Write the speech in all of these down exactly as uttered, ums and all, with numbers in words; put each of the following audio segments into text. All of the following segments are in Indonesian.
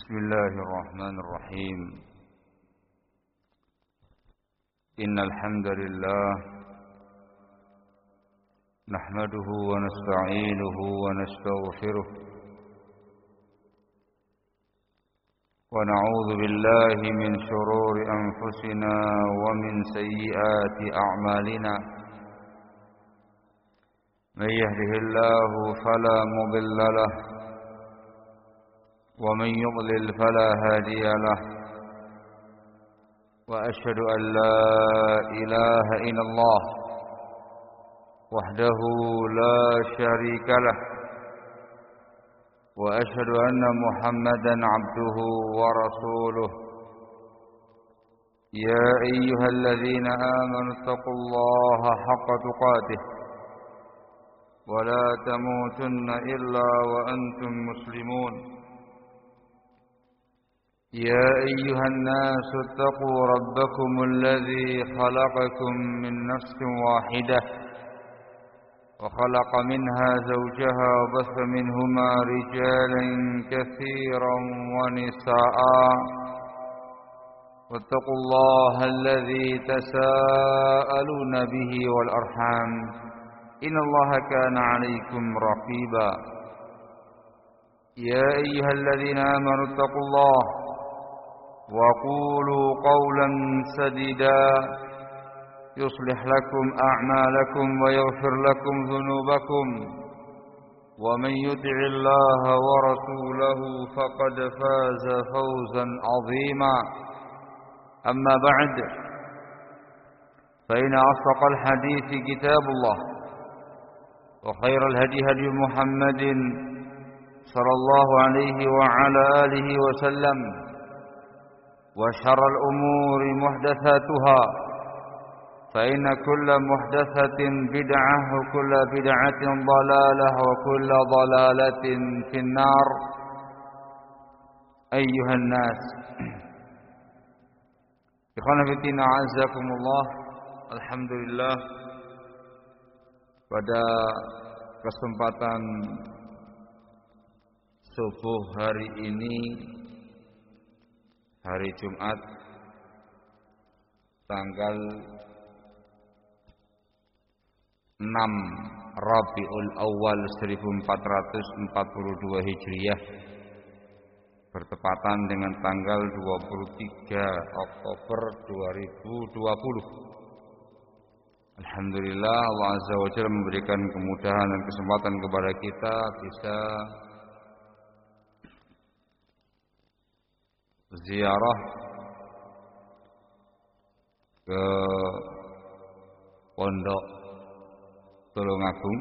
بسم الله الرحمن الرحيم. إن الحمد لله نحمده ونستعينه ونستغفره ونعوذ بالله من شرور أنفسنا ومن سيئات أعمالنا. من يهده الله فلا مضل له ومن يضلل فلا هادي له، وأشهد أن لا إله إلا الله وحده لا شريك له، وأشهد أن محمدا عبده ورسوله. يا أيها الذين آمنوا اتقوا الله حق تقاته ولا تموتن إلا وأنتم مسلمون. يا أيها الناس اتقوا ربكم الذي خلقكم من نفس واحدة وخلق منها زوجها وبث منهما رجالا كثيرا ونساء، واتقوا الله الذي تساءلون به والأرحام إن الله كان عليكم رقيبا. يا أيها الذين آمنوا اتقوا الله وقولوا قولا سديدا يصلح لكم أعمالكم ويغفر لكم ذنوبكم، ومن يطع الله ورسوله فقد فاز فوزا عظيما. أما بعد، فإن أصدق الحديث كتاب الله، وخير الهدي هدي محمد صلى الله عليه وعلى آله وسلم، وشر الأمور محدثاتها، فإن كل محدثة بدعة وكل بدعة ضلالة وكل ضلالة في النار. أيها الناس، ikhwan fillah a'azzakumullah. Alhamdulillah, pada kesempatan subuh hari ini, hari Jumat tanggal enam Rabiul Awal seribu empat ratus empat puluh dua Hijriah, bertepatan dengan tanggal dua puluh tiga Oktober dua ribu dua puluh. Alhamdulillah, Allah Azza wa Jalla memberikan kemudahan dan kesempatan kepada kita bisa ziarah ke Pondok Tulungagung,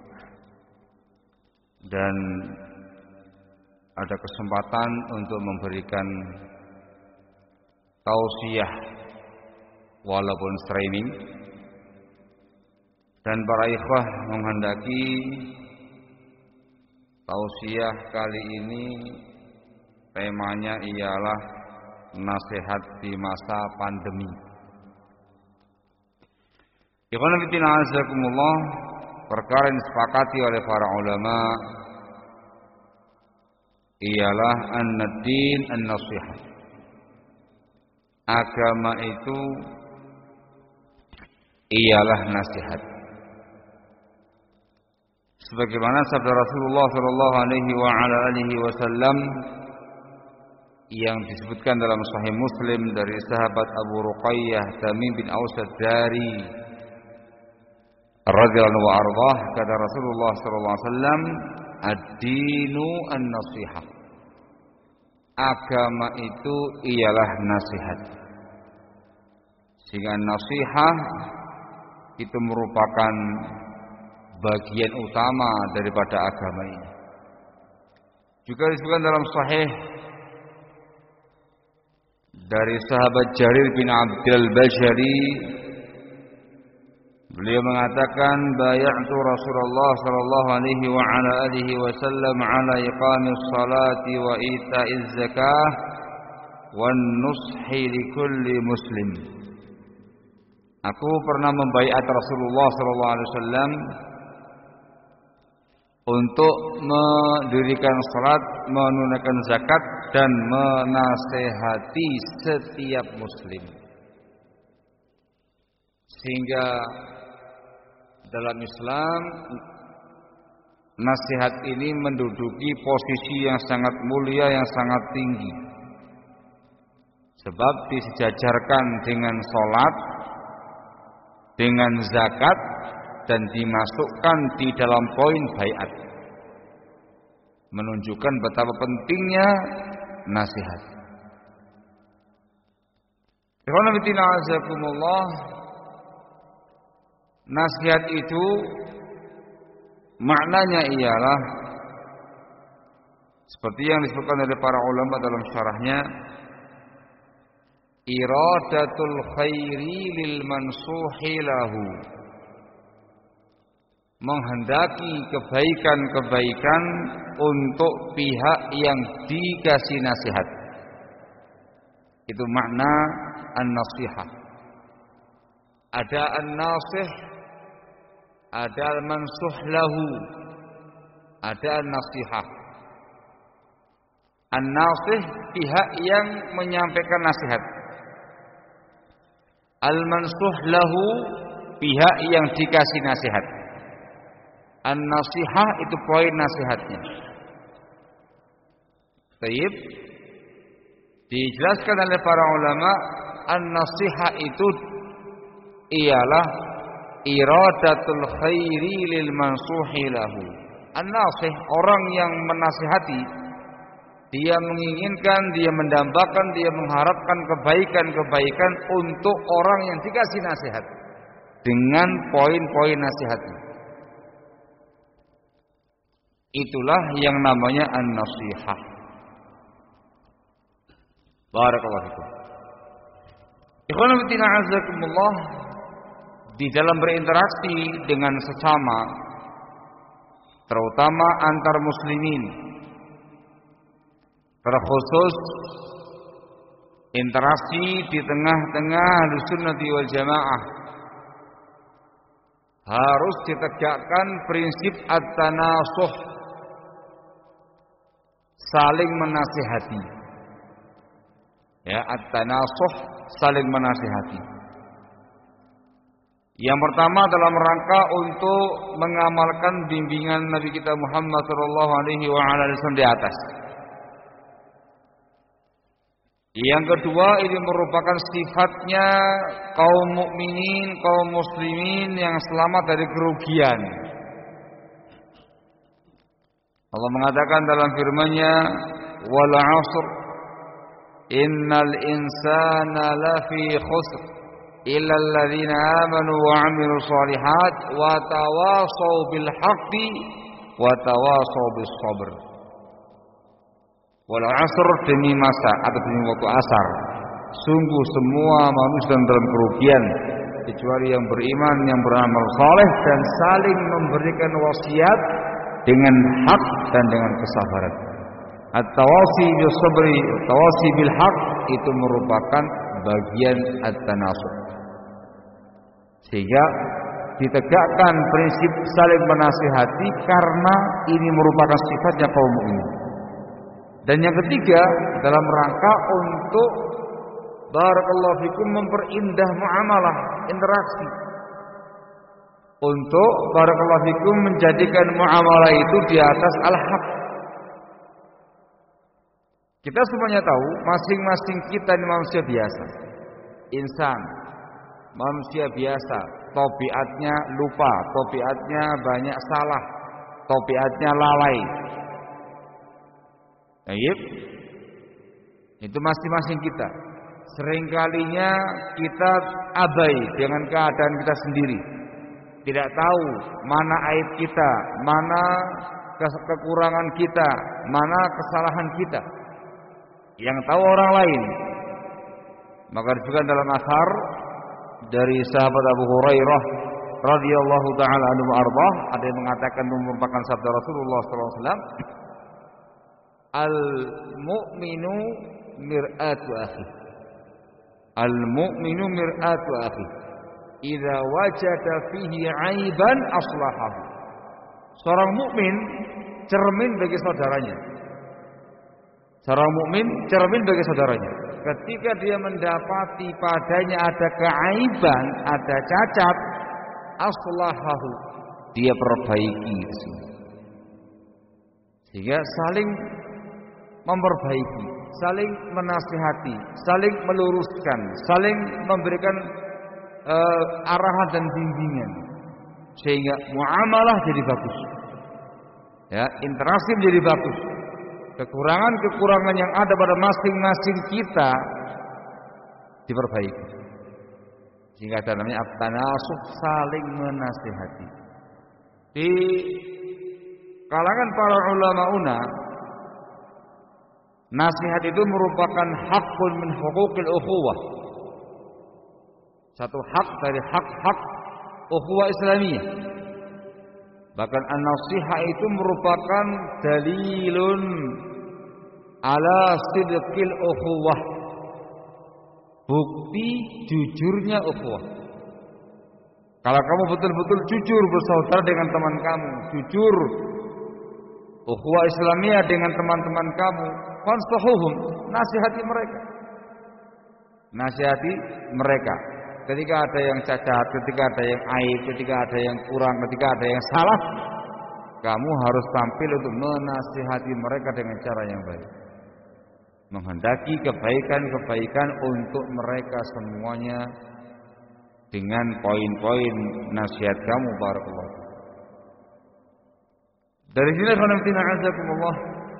dan ada kesempatan untuk memberikan tausiah walaupun streaming, dan para ikhwah menghendaki tausiah kali ini temanya ialah nasihat di masa pandemi. Ikhwan fillah azakumullah, perkara yang disepakati oleh para ulama ialah an-din an-nasihat. Agama itu ialah nasihat. Sebagaimana sabda Rasulullah sallallahu alaihi wa ala alihi wasallam yang disebutkan dalam Sahih Muslim dari sahabat Abu Ruqayyah Tamim bin Aus ad-Dari radhiyallahu anhu, kata Rasulullah sallallahu alaihi wasallam, ad-dinu an-nasihah. Agama itu ialah nasihat. Sehingga nasihat itu merupakan bagian utama daripada agama ini. Juga disebutkan dalam Sahih dari sahabat Jarir bin Abdul Bajali, beliau mengatakan, bay'atu Rasulullah sallallahu alaihi wa ala alihi wasallam ala iqamis salati wa ita'iz zakah wan nushi likulli muslim. Aku pernah membaiat Rasulullah sallallahu alaihi wasallam untuk mendirikan salat, menunaikan zakat dan menasehati setiap muslim. Sehingga dalam Islam nasihat ini menduduki posisi yang sangat mulia, yang sangat tinggi. Sebab disejajarkan dengan salat, dengan zakat, dan dimasukkan di dalam poin baiat, menunjukkan betapa pentingnya nasihat. Ikhwan fillah azakumullah, nasihat itu maknanya ialah seperti yang disebutkan oleh para ulama dalam syarahnya, iradatul khairi lil mansuhi lahu, menghendaki kebaikan-kebaikan untuk pihak yang dikasih nasihat. Itu makna an-nasihah. Ada an-nasih, ada al-mansuh lahu, ada an-nasihah. An-nasih pihak yang menyampaikan nasihat. Al-mansuh lahu pihak yang dikasih nasihat. An-nasihah itu poin nasihatnya. Baik. Dijelaskan oleh para ulama, an-nasihah itu ialah iradatul khairi lil mansuhi lahu. An-nasih, orang yang menasihati, dia menginginkan, dia mendambakan, dia mengharapkan kebaikan-kebaikan untuk orang yang dikasih nasihat dengan poin-poin nasihatnya. Itulah yang namanya an-nasihah. Barakallahu fikum. Ikhwan fillah azakumullah, di dalam berinteraksi dengan sesama, terutama antar muslimin, terkhusus interaksi di tengah-tengah Ahlussunnah wal Jamaah, harus ditegakkan prinsip at-tanasuh, saling menasihati. Ya, at-tanasuh, saling menasihati. Yang pertama dalam rangka untuk mengamalkan bimbingan Nabi kita Muhammad sallallahu alaihi wasallam di atas. Yang kedua, ini merupakan sifatnya kaum mukminin, kaum muslimin yang selamat dari kerugian. Allah mengatakan dalam firman-Nya, "Wal 'ashr innal insana lafi khusr illa alladziina aamanu wa 'amilus shalihat wa tawashaw bil haqqi wa tawashaw bis sabr." Wal 'ashr, demi masa atau demi waktu asar, sungguh semua manusia dalam kerugian kecuali yang beriman, yang beramal saleh dan saling memberikan wasiat dengan hak dan dengan kesabaran. At-tawasi bis sabri, tawasi bil haq itu merupakan bagian at-tanasuh. Sehingga ditegakkan prinsip saling menasihati karena ini merupakan sifatnya kaum mukmin. Dan yang ketiga, dalam rangka untuk barakallahu fikum memperindah muamalah, interaksi. Untuk barakallahu fikum menjadikan muamalah itu di atas al-haq. Kita semuanya tahu, masing-masing kita ini manusia biasa. Insan, manusia biasa, tabiatnya lupa, tabiatnya banyak salah, tabiatnya lalai. Baik. Itu masing-masing kita. Seringkalinya kita abai dengan keadaan kita sendiri. Tidak tahu mana aib kita, mana kekurangan kita, mana kesalahan kita. Yang tahu orang lain. Maka juga dalam athar dari sahabat Abu Hurairah radhiyallahu taala anhu arbah, ada yang mengatakan merupakan sabda Rasulullah sallallahu alaihi wasallam, al-mu'minu mir'atu akhi. Al-mu'minu mir'atu akhi. Idza wajada fihi 'aiban aslahahu. Seorang mukmin cermin bagi saudaranya. Seorang mukmin cermin bagi saudaranya. Ketika dia mendapati padanya ada keaiban, ada cacat, aslahahu, dia perbaiki semua. Sehingga saling memperbaiki, saling menasihati, saling meluruskan, saling memberikan uh, arahan dan bimbingan, sehingga muamalah jadi bagus. Ya, interaksi menjadi bagus. Kekurangan-kekurangan yang ada pada masing-masing kita diperbaiki. Sehingga ada namanya at-tanasuh, saling menasihati. Di kalangan para ulama una, nasihat itu merupakan hakun min huquqil ukhuwah. Satu hak dari hak-hak ukhuwah Islamiyah. Bahkan an-nasihah itu merupakan dalilun ala sidqil ukhuwah. Bukti jujurnya ukhuwah. Kalau kamu betul-betul jujur bersaudara dengan teman kamu, jujur ukhuwah Islamiyah dengan teman-teman kamu, fansahuhum, nasihati mereka. Nasihati mereka. Ketika ada yang cacat, ketika ada yang aib, ketika ada yang kurang, ketika ada yang salah, kamu harus tampil untuk menasihati mereka dengan cara yang baik. Menghendaki kebaikan-kebaikan untuk mereka semuanya dengan poin-poin nasihat kamu, barakallahu. Dari sini khonamtina azakumullah,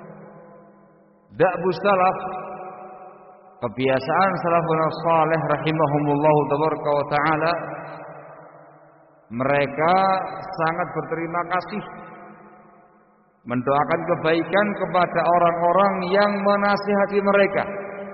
da'bu salaf, kebiasaan salafun salih rahimahumullah tabaraka wa taala, mereka sangat berterima kasih, mendoakan kebaikan kepada orang-orang yang menasihati mereka,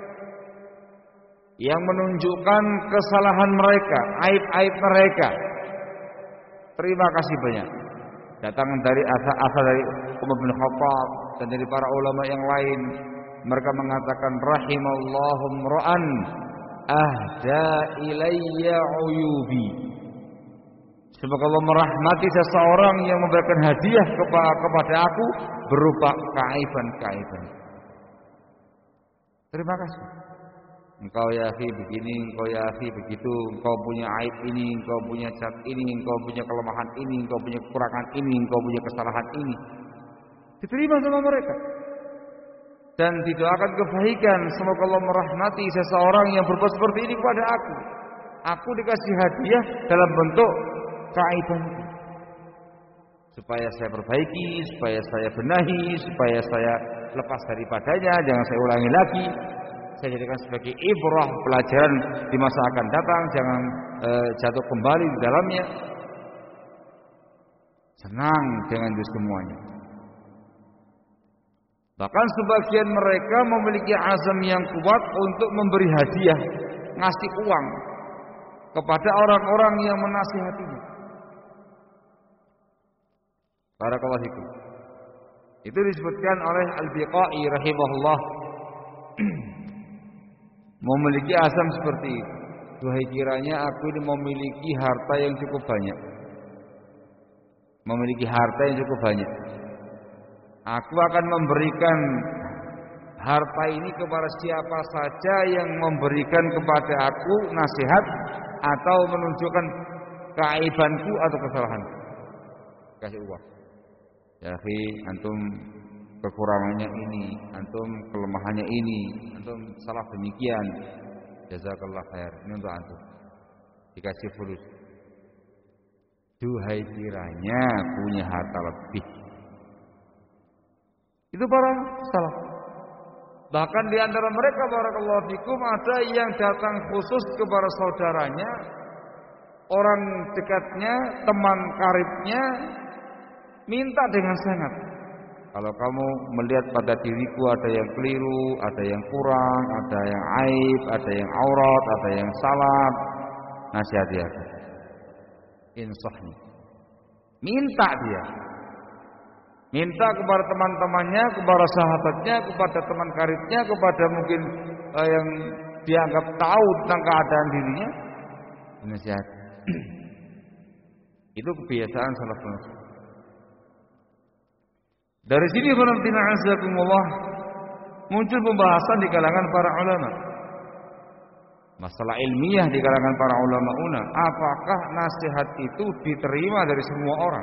yang menunjukkan kesalahan mereka, aib-aib mereka. Terima kasih banyak. Datang dari asal dari Umar bin Khattab dan dari para ulama yang lain. Mereka mengatakan rahimallahu mra'an ahda ilayya uyubi. Semoga Allah merahmati seseorang yang memberikan hadiah kepada aku berupa keaiban-keaiban. Terima kasih. Engkau ya akhi begini, engkau ya akhi begitu, engkau punya aib ini, engkau punya cat ini, engkau punya kelemahan ini, engkau punya kekurangan ini, engkau punya kesalahan ini. Diterima sama mereka. Dan didoakan kebaikan, semoga Allah merahmati seseorang yang berbuat seperti ini kepada aku. Aku dikasih hadiah dalam bentuk keaibanku, supaya saya perbaiki, supaya saya benahi, supaya saya lepas daripadanya, jangan saya ulangi lagi. Saya jadikan sebagai ibrah, pelajaran di masa akan datang, jangan e, jatuh kembali di dalamnya. Senang dengan itu semuanya. Bahkan sebagian mereka memiliki azam yang kuat untuk memberi hadiah, ngasih uang kepada orang-orang yang menasihatinya. Barakallahu fikum. Itu disebutkan oleh Al-Biqai rahimahullah. Memiliki azam seperti itu. Duhai kiranya aku ini memiliki harta yang cukup banyak. Memiliki harta yang cukup banyak. Aku akan memberikan harta ini kepada siapa saja yang memberikan kepada aku nasihat atau menunjukkan keaibanku atau kesalahanku. Kasih uang. Ya akhi, antum kekurangannya ini, antum kelemahannya ini, antum salah demikian. Jazakallah khair. Ini untuk antum. Dikasih fulus. Duhai kiranya punya harta lebih. Itu para salaf. Bahkan di antara mereka barakallahu fikum ada yang datang khusus kepada saudaranya, orang dekatnya, teman karibnya, minta dengan sangat. Kalau kamu melihat pada diriku ada yang keliru, ada yang kurang, ada yang aib, ada yang aurat, ada yang salah, nasihati aku. Insahni. Minta dia. Minta kepada teman-temannya, kepada sahabatnya, kepada teman karibnya, kepada mungkin eh, yang dianggap tahu tentang keadaan dirinya. Nasihat. Itu kebiasaan salafun. Dari sini khonaftina azakumullah muncul pembahasan di kalangan para ulama. Masalah ilmiah di kalangan para ulama una, apakah nasihat itu diterima dari semua orang?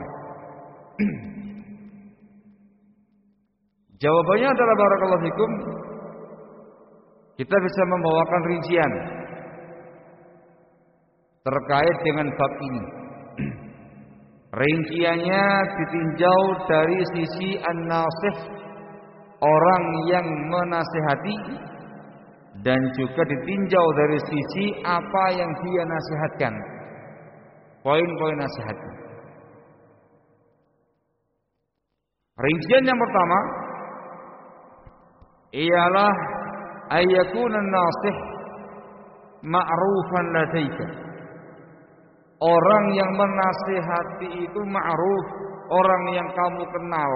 Jawabannya adalah barakallahu fikum, kita bisa membawakan rincian terkait dengan bab ini. Rinciannya ditinjau dari sisi an-nasih, orang yang menasihati, dan juga ditinjau dari sisi apa yang dia nasihatkan, poin-poin nasihatnya. Rincian yang pertama ialah ayyakuna an-nasih ma'rufan ladaika. Orang yang menasihati itu ma'ruf, orang yang kamu kenal.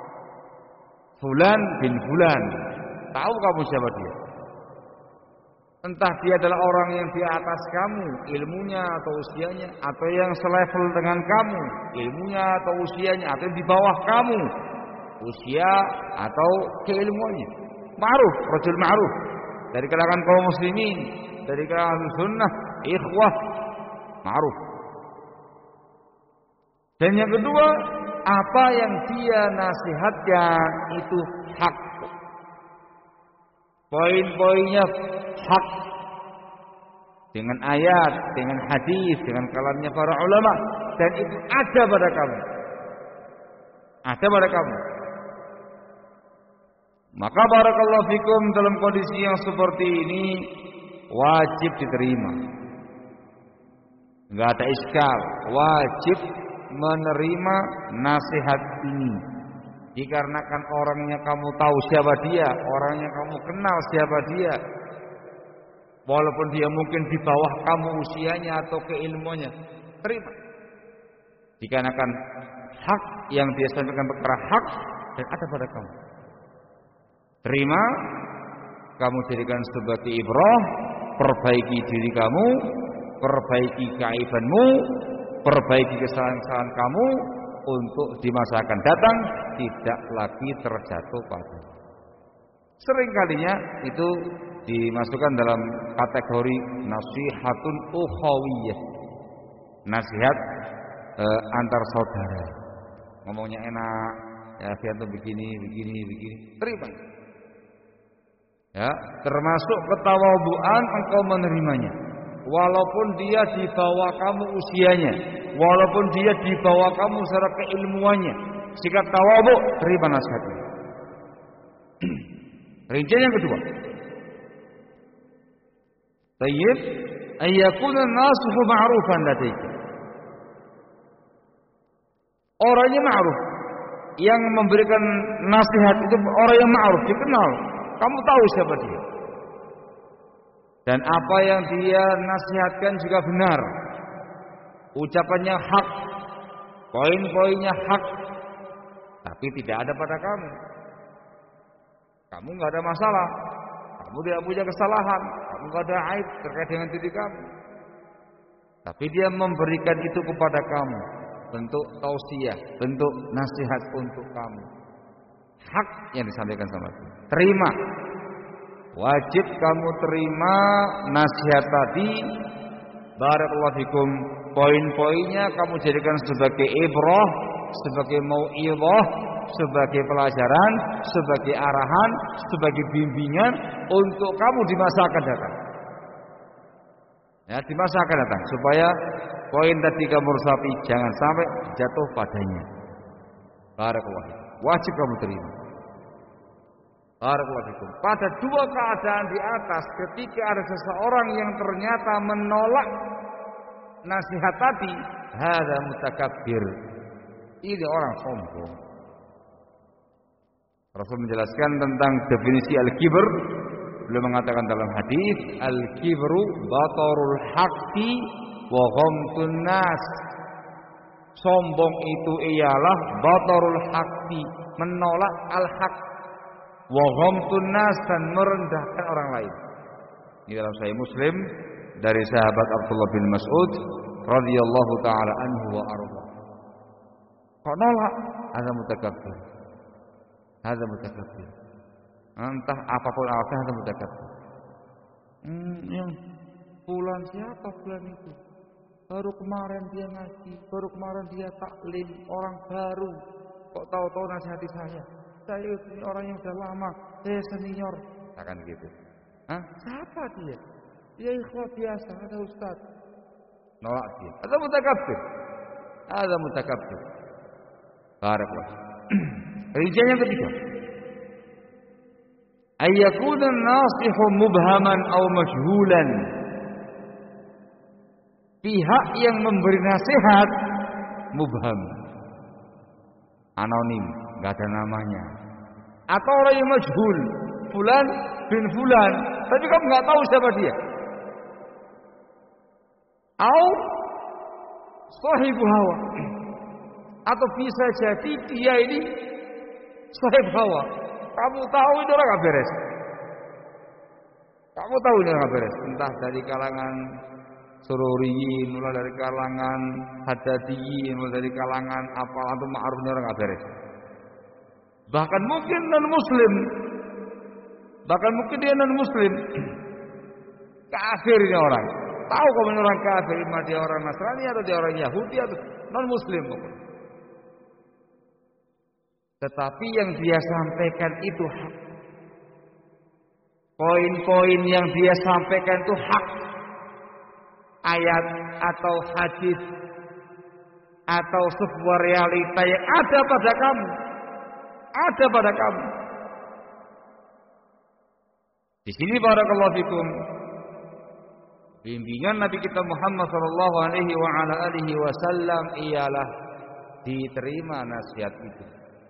Fulan bin fulan, tahu kamu siapa dia. Entah dia adalah orang yang di atas kamu ilmunya atau usianya, atau yang selevel dengan kamu ilmunya atau usianya, atau di bawah kamu usia atau keilmuannya. Ma'ruf, rajul ma'ruf, dari kalangan kaum muslimin, dari kalangan sunnah, ikhwah, ma'ruf. Dan yang kedua, apa yang dia nasihatkan itu hak. Poin-poinnya hak, dengan ayat, dengan hadis, dengan kalamnya para ulama, dan itu ada pada kamu. Ada pada kamu. Maka barakallahu fikum, dalam kondisi yang seperti ini wajib diterima. Enggak ada iskal, wajib menerima nasihat ini. Dikarenakan orangnya kamu tahu siapa dia, orangnya kamu kenal siapa dia. Walaupun dia mungkin di bawah kamu usianya atau keilmuannya, terima. Dikarenakan hak yang dia sampaikan perkara hak dan ada pada kamu. Terima, kamu jadikan sebagai ibrah, perbaiki diri kamu, perbaiki keaibanmu, perbaiki kesalahan-kesalahan kamu untuk di masa akan datang tidak lagi terjatuh pada. Seringkalinya itu dimasukkan dalam kategori nasihatun ukhawiyah, nasihat e, antar saudara. Ngomongnya enak, ya dia tuh begini, begini, begini, terima. Ya, termasuk ketawadhuan engkau menerimanya. Walaupun dia di bawah kamu usianya, walaupun dia di bawah kamu secara keilmuannya, sikap tawadhu, terima nasihatnya. Rincian yang kedua, tayyib ayyakuna nasihu ma'rufan ladaika. Orangnya ma'ruf, yang memberikan nasihat itu orang yang ma'ruf, dikenal, kamu tahu siapa dia. Dan apa yang dia nasihatkan juga benar. Ucapannya hak, poin-poinnya hak, tapi tidak ada pada kamu. Kamu nggak ada masalah, kamu tidak punya kesalahan, kamu nggak ada aib terkait dengan diri kamu. Tapi dia memberikan itu kepada kamu, bentuk tausiah, bentuk nasihat untuk kamu. Hak yang disampaikan sama dia. Terima. Wajib kamu terima nasihat tadi. Barakallahu fikum. Poin-poinnya kamu jadikan sebagai ibrah, sebagai mau'izah, sebagai pelajaran, sebagai arahan, sebagai bimbingan untuk kamu di masa akan datang. Ya, di masa akan datang, supaya poin tadi kamu resapi jangan sampai jatuh padanya. Barakallahu fikum. Wajib kamu terima. Barakallahu fikum. Pada dua keadaan di atas, ketika ada seseorang yang ternyata menolak nasihat tadi, hadza mutakabbir. Ini orang sombong. Rasul menjelaskan tentang definisi al-kibr. Beliau mengatakan dalam hadis, al-kibru batarul haqqi wa ghamtun nas. Sombong itu ialah batarul haqqi, menolak al-haq, wa ghamtun nas, dan merendahkan orang lain. Ini dalam Sahih Muslim dari sahabat Abdullah bin Mas'ud radhiyallahu taala anhu wa arda. Kok nolak? Ada mutakabbir. Hadza mutakabbir. Entah apapun alasan hadza mutakabbir. Hmm, yang fulan siapa fulan itu? Baru kemarin dia ngaji, baru kemarin dia taklim, orang baru. Kok tahu-tahu nasihati saya? Saya ini orang yang sudah lama, saya senior. Akan gitu. Hah? Siapa dia? Dia ikhwah biasa, ada ustaz. Nolak dia. Ada mutakabbir. Ada mutakabbir. Barakallah. Rincian yang ketiga. Ayyakuna an-nasihu mubhaman aw majhulan. Pihak yang memberi nasihat mubham, anonim, enggak ada namanya. Atau orang yang majhul, fulan bin fulan, tapi kamu enggak tahu siapa dia. Au sahibu hawa. Atau bisa jadi dia ini sahib hawa. Kamu tahu ini orang enggak beres. Kamu tahu ini orang enggak beres, entah dari kalangan sururiyin, mulai dari kalangan hadadiyin, mulai dari kalangan apa atau ma'rufnya orang enggak beres. Bahkan mungkin non muslim. Bahkan mungkin dia non muslim. Kafir ini orang. Tahu kamu orang kafir, mana dia orang Nasrani atau dia orang Yahudi atau non muslim. Tetapi yang dia sampaikan itu hak. Poin-poin yang dia sampaikan itu hak. Ayat atau hadis atau sebuah realita yang ada pada kamu, ada pada kamu. Di sini barakallahu fikum, bimbingan Nabi kita Muhammad sallallahu alaihi wa ala alihi wasallam ialah diterima nasihat itu.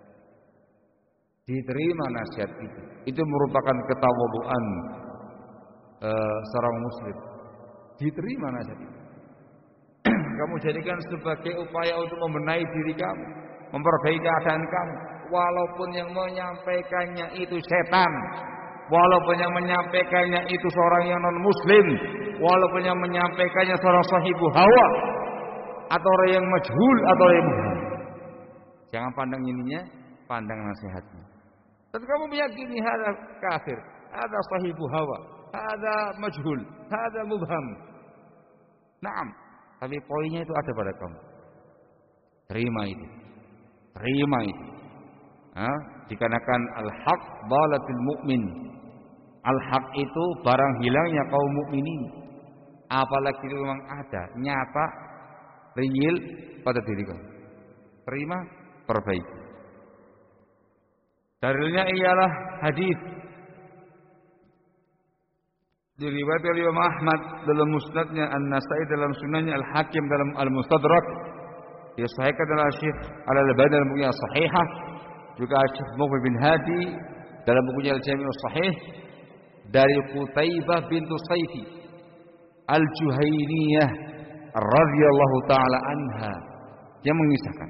Diterima nasihat itu. Itu merupakan ketawadhuan uh, seorang muslim. Diterima nasihat itu. Kamu jadikan sebagai upaya untuk membenahi diri kamu, memperbaiki keadaan kamu. Walaupun yang menyampaikannya itu setan, walaupun yang menyampaikannya itu seorang yang non muslim, walaupun yang menyampaikannya seorang sahibu hawa, atau orang yang majhul atau orang yang mubham. Jangan pandang ininya, pandang nasihatnya. Dan kamu meyakini ada kafir, ada sahibu hawa, ada majhul, ada mubham. Naam, tapi poinnya itu ada pada kamu. Terima itu. Terima itu. Ha? Dikarenakan al-haq dalatul mu'min. Al-haq itu barang hilangnya kaum mukminin. Apalagi itu memang ada, nyata, real pada diri kamu. Terima, perbaiki. Dalilnya ialah hadis diriwayatkan oleh Imam Ahmad dalam musnadnya, An-Nasa'i dalam sunannya, Al-Hakim dalam Al-Mustadrak, disahihkan oleh Syekh Al-Albani dalam bukunya Sahihah, juga Syekh Muqbil bin Hadi dalam bukunya Al-Jami' As-Sahih, dari Qutaibah bintu Saifi Al-Juhainiyah radhiyallahu taala anha, yang mengisahkan,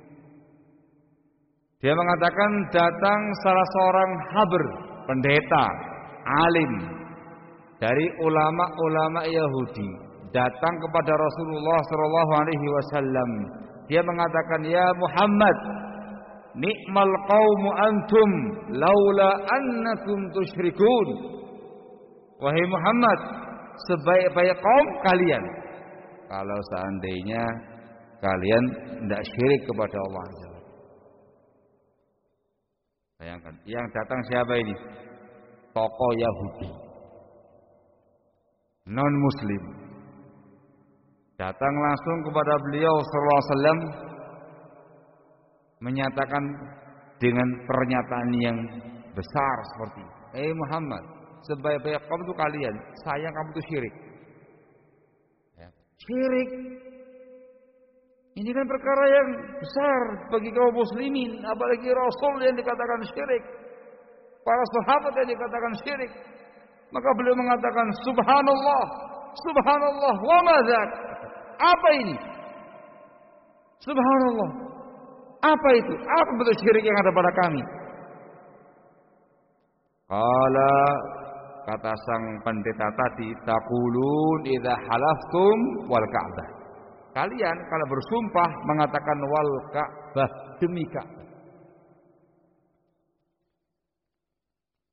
dia mengatakan datang salah seorang habr, pendeta, alim dari ulama-ulama Yahudi, datang kepada Rasulullah sallallahu alaihi wasallam. Dia mengatakan, "Ya Muhammad, ni'mal qaumu antum laula annakum tusyrikun." Wahai Muhammad, sebaik-baik kaum kalian kalau seandainya kalian tidak syirik kepada Allah Azza wa Jalla. Bayangkan, yang datang siapa ini? Tokoh Yahudi, non muslim, datang langsung kepada beliau sallallahu alaihi wasallam, menyatakan dengan pernyataan yang besar seperti, "Eh Muhammad, sebaik-baik kaum itu kalian, sayang kamu itu syirik." Ya. Syirik ini kan perkara yang besar bagi kaum muslimin, apalagi Rasul yang dikatakan syirik, para sahabat yang dikatakan syirik. Maka beliau mengatakan, "Subhanallah, Subhanallah, wa madzak." Apa ini? Subhanallah. Apa itu? Apa bentuk syirik yang ada pada kami? Qala, kata sang pendeta tadi, "Taqulun idza halaftum wal Ka'bah." Kalian kalau bersumpah mengatakan wal Ka'bah, demi Ka'bah.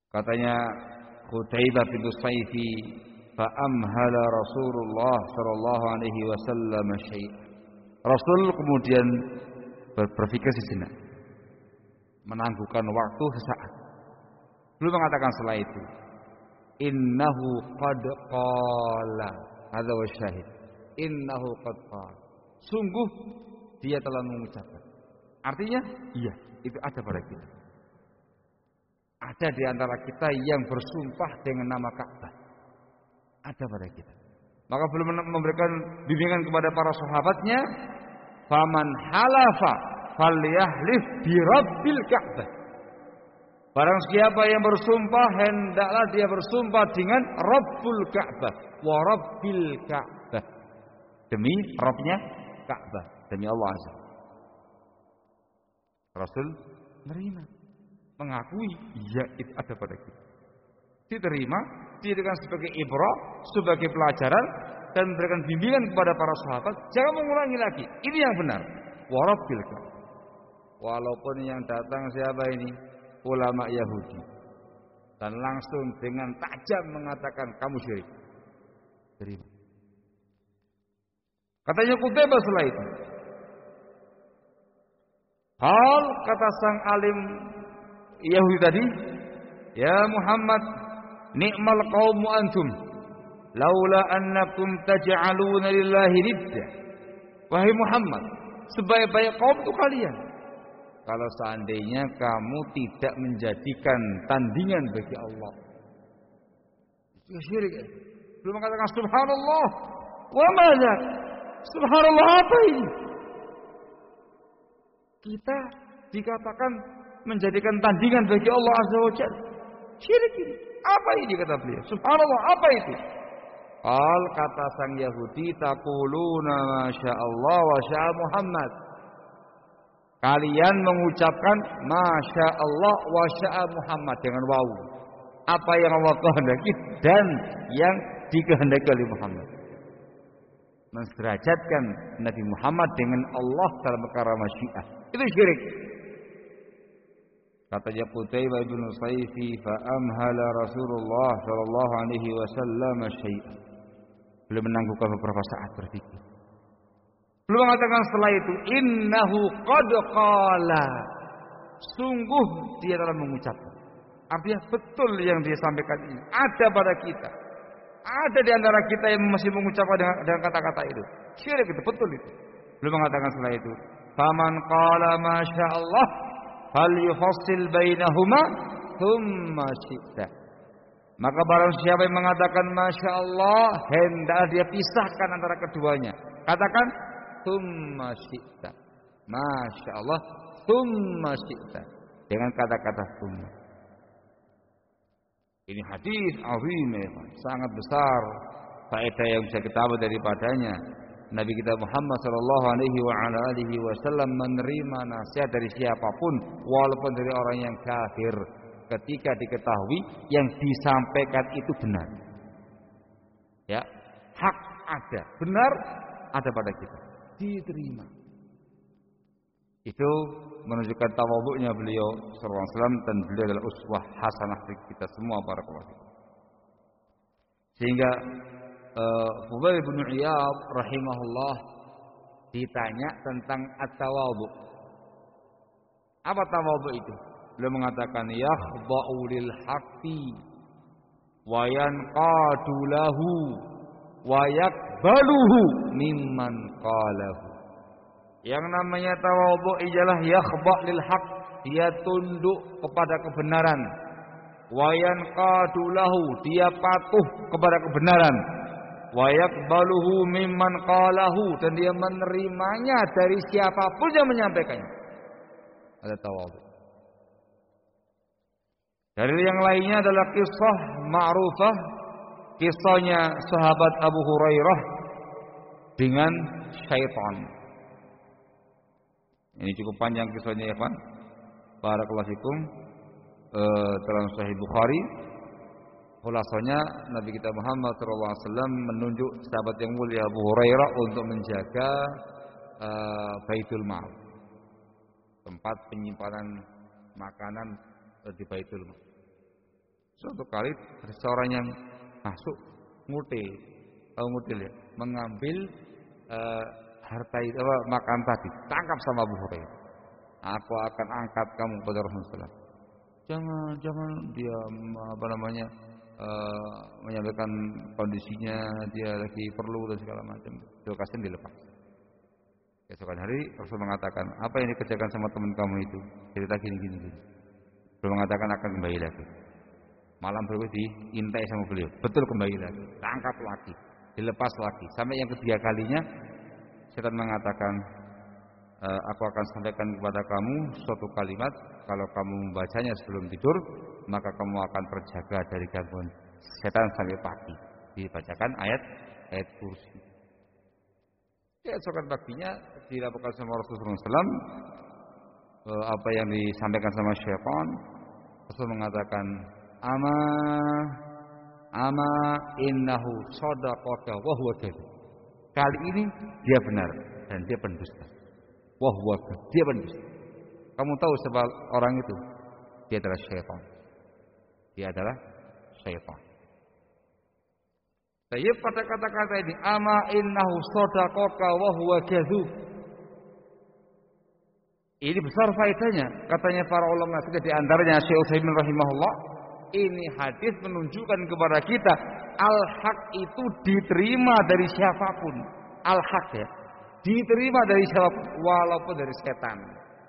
Katanya Qutaibah bin Saifi, fa amhala Rasulullah sallallahu alaihi wasallam syai'. Rasul kemudian berpikir sejenak, menangguhkan waktu sesaat. Belum mengatakan setelah itu, innahu qad qala, hadza wa syahid. Innahu qad qala. Sungguh dia telah mengucapkan. Artinya, iya, itu ada pada kita. Ada di antara kita yang bersumpah dengan nama Ka'bah. Ada pada kita. Maka belum memberikan bimbingan kepada para sahabatnya, faman halafa falyahlif bi rabbil Ka'bah. Barang siapa yang bersumpah, hendaklah dia bersumpah dengan Rabbul Ka'bah, wa rabbil Ka'bah. Demi Rabbnya Ka'bah, demi Allah Azza. Rasul menerima, mengakui, iya itu ada pada kita. Diterima, dijadikan sebagai ibrah, sebagai pelajaran, dan memberikan bimbingan kepada para sahabat. Jangan mengulangi lagi. Ini yang benar. Wa rabbil Ka'bah. Walaupun yang datang siapa ini? Ulama Yahudi. Dan langsung dengan tajam mengatakan kamu syirik. Terima. Katanya Qutaibah setelah itu. Hal kata sang alim Yahudi tadi, ya Muhammad, ni'mal qaumu antum, laula annakum taj'aluna lillahi nidda. Wahai Muhammad, sebaik-baik kaum itu kalian, kalau seandainya kamu tidak menjadikan tandingan bagi Allah. Itu syirik. Belum mengatakan subhanallah. Wa madza? Subhanallah apa ini? Kita dikatakan menjadikan tandingan bagi Allah Azza wa Jalla. Syirik ini. Apa ini kata beliau? Subhanallah, apa itu? Al kata sang Yahudi, taquluna masya Allah wa syaa Muhammad. Kalian mengucapkan masya Allah wa syaa Muhammad dengan wawu. Apa yang Allah kehendaki dan yang dikehendaki oleh Muhammad. Menserajatkan Nabi Muhammad dengan Allah dalam perkara masyiah. Itu syirik. Katanya Qutaibah bin Saifi, fa amhala Rasulullah sallallahu alaihi wasallam syai'an. Belum menangguhkan beberapa saat berpikir. Belum mengatakan setelah itu, innahu qad qala. Sungguh dia telah mengucapkan. Artinya betul yang dia sampaikan ini ada pada kita. Ada di antara kita yang masih mengucapkan dengan, dengan kata-kata itu. Syirik itu betul itu. Belum mengatakan setelah itu, faman qala masya Allah falyufassil bainahuma thumma syi'ta. Maka barang siapa yang mengatakan masya Allah, hendak dia pisahkan antara keduanya. Katakan thumma syi'ta. Masya Allah thumma syi'ta. Dengan kata-kata thumma. Ini hadis azim, ya, sangat besar faedah yang bisa kita ambil daripadanya. Nabi kita Muhammad sallallahu alaihi wasallam menerima nasihat dari siapapun, walaupun dari orang yang kafir, ketika diketahui yang disampaikan itu benar. Ya, hak ada, benar ada pada kita, diterima. Itu menunjukkan tawadhu'nya beliau sallallahu alaihi wasallam, dan beliau adalah uswah hasanah bagi kita semua para kaum. Sehingga uh, Fudail bin Iyad rahimahullah ditanya tentang at-tawadhu'. Apa tawadhu' itu? Beliau mengatakan yakhda'u lil haqqi wa yanqadu lahu wa yakbaluhu mimman qalahu. Yang namanya tawadhu ialah yakhba' lil haqq, dia tunduk kepada kebenaran. Wa yanqadu lahu, dia patuh kepada kebenaran. Wa yaqbaluhu mimman qalahu, dan dia menerimanya dari siapapun yang menyampaikannya. Ada tawadhu. Dari yang lainnya adalah kisah ma'rufah, kisahnya sahabat Abu Hurairah dengan syaitan. Ini cukup panjang kisahnya ya kan. Barakallahu fikum. E, dalam Sahih Bukhari, khulasanya Nabi kita Muhammad sallallahu alaihi wasallam menunjuk sahabat yang mulia Abu Hurairah untuk menjaga e, Baitul Mal, tempat penyimpanan makanan di Baitul Mal. Suatu kali ada seorang yang masuk ngutil, tahu ngutil ya, mengambil uh, harta itu, apa, makan tadi, tangkap sama Abu Hurairah. Aku akan angkat kamu kepada Rasulullah. Jangan, jangan dia apa namanya uh, menyampaikan kondisinya, dia lagi perlu dan segala macam. Silahkan dilepas. Keesokan hari Rasul mengatakan, apa yang dikerjakan sama teman kamu itu? Cerita gini gini gini. Rasul mengatakan akan kembali lagi. Malam berikut diintai sama beliau, betul kembali lagi, tangkap lagi, dilepas lagi. Sampai yang ketiga kalinya, setan mengatakan, e, aku akan sampaikan kepada kamu suatu kalimat, kalau kamu membacanya sebelum tidur, maka kamu akan terjaga dari gangguan setan sampai pagi. Dibacakan ayat ayat kursi. Keesokan paginya dilaporkan sama Rasulullah shallallahu alaihi wasallam e, apa yang disampaikan sama syaitan. Rasul mengatakan, ama ama innahu shadaqaka wa huwa kadzib. Kali ini dia benar dan dia pendusta. Wa huwa kadzib, dia pendusta. Kamu tahu sebab orang itu? Dia adalah syaitan. Dia adalah syaitan. Tapi pada kata-kata ini, ama innahu shadaqaka wa huwa kadzib, ini besar faedahnya. Katanya para ulama, di antaranya Syekh Utsaimin rahimahullah, ini hadis menunjukkan kepada kita al-haq itu diterima dari siapapun. Al-haq ya, diterima dari siapapun, walaupun dari setan.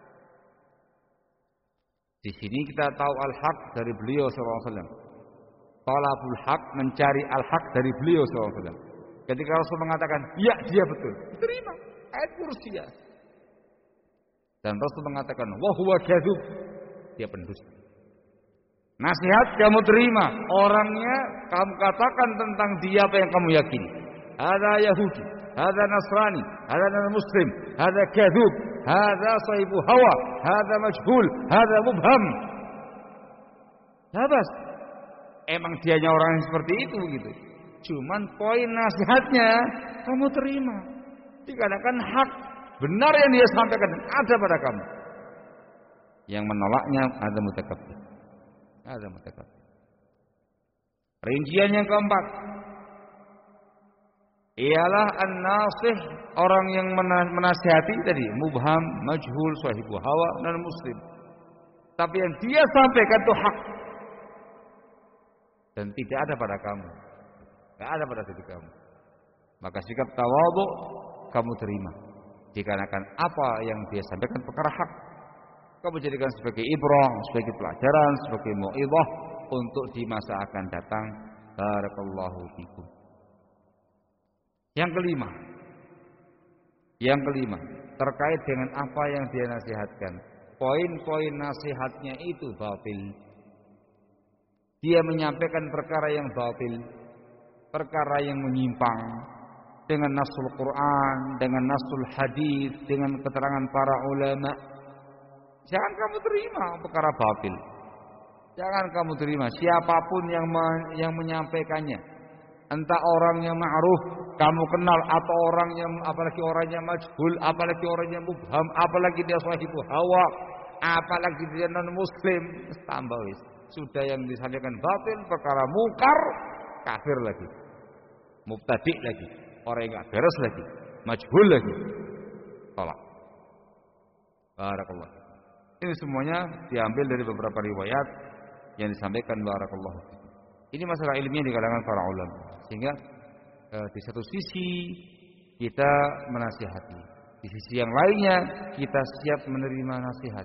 Di sini kita tahu al-haq dari beliau sallallahu alaihi wasallam. Talabul haq, mencari al-haq dari beliau sallallahu alaihi wasallam. Ketika Rasul mengatakan, ya dia betul, diterima. Ayat kursi ya. Dan Rasul mengatakan, wa huwa kadzub, dia pendusta. Nasihat kamu terima, orangnya kamu katakan tentang dia apa yang kamu yakini. Ada Yahudi, ada Nasrani, ada non-Muslim, ada kadzub, ada sahibu hawa, ada majhul, ada mubham. Habis. Emang dianya orang yang seperti itu gitu. Cuman poin nasihatnya kamu terima. Dikarenakan hak benar yang dia sampaikan ada pada kamu. Yang menolaknya ada mutakabbir. Ada mutakabbir. Rincian yang keempat ialah an-nasih, orang yang menasihati tadi mubham, majhul, sahibu hawa, non muslim. Tapi yang dia sampaikan itu hak dan tidak ada pada kamu. Tidak ada pada diri kamu. Maka sikap tawadhu kamu terima. Dikarenakan apa yang dia sampaikan perkara hak, kamu jadikan sebagai ibrah, sebagai pelajaran, sebagai mau'izah untuk di masa akan datang. Barakallahu fikum. Yang kelima, yang kelima terkait dengan apa yang dia nasihatkan. Poin-poin nasihatnya itu batil. Dia menyampaikan perkara yang batil, perkara yang menyimpang dengan nasul Quran, dengan nasul hadis, dengan keterangan para ulama. Jangan kamu terima perkara batil. Jangan kamu terima siapapun yang men- yang menyampaikannya. Entah orang yang ma'ruf kamu kenal, atau orang yang apalagi orang yang majhul, apalagi orang yang mubham, apalagi dia sahibu hawa, apalagi dia non muslim, tambah wis. Sudah yang disampaikan batil, perkara mungkar, kafir lagi, mubtadi lagi, orang yang enggak beres lagi, majhul lagi. Tolak. Barakallah. Ini semuanya diambil dari beberapa riwayat yang disampaikan barakallahu. Ini masalah ilmiah di kalangan para ulama. Sehingga eh, di satu sisi kita menasihati, di sisi yang lainnya kita siap menerima nasihat.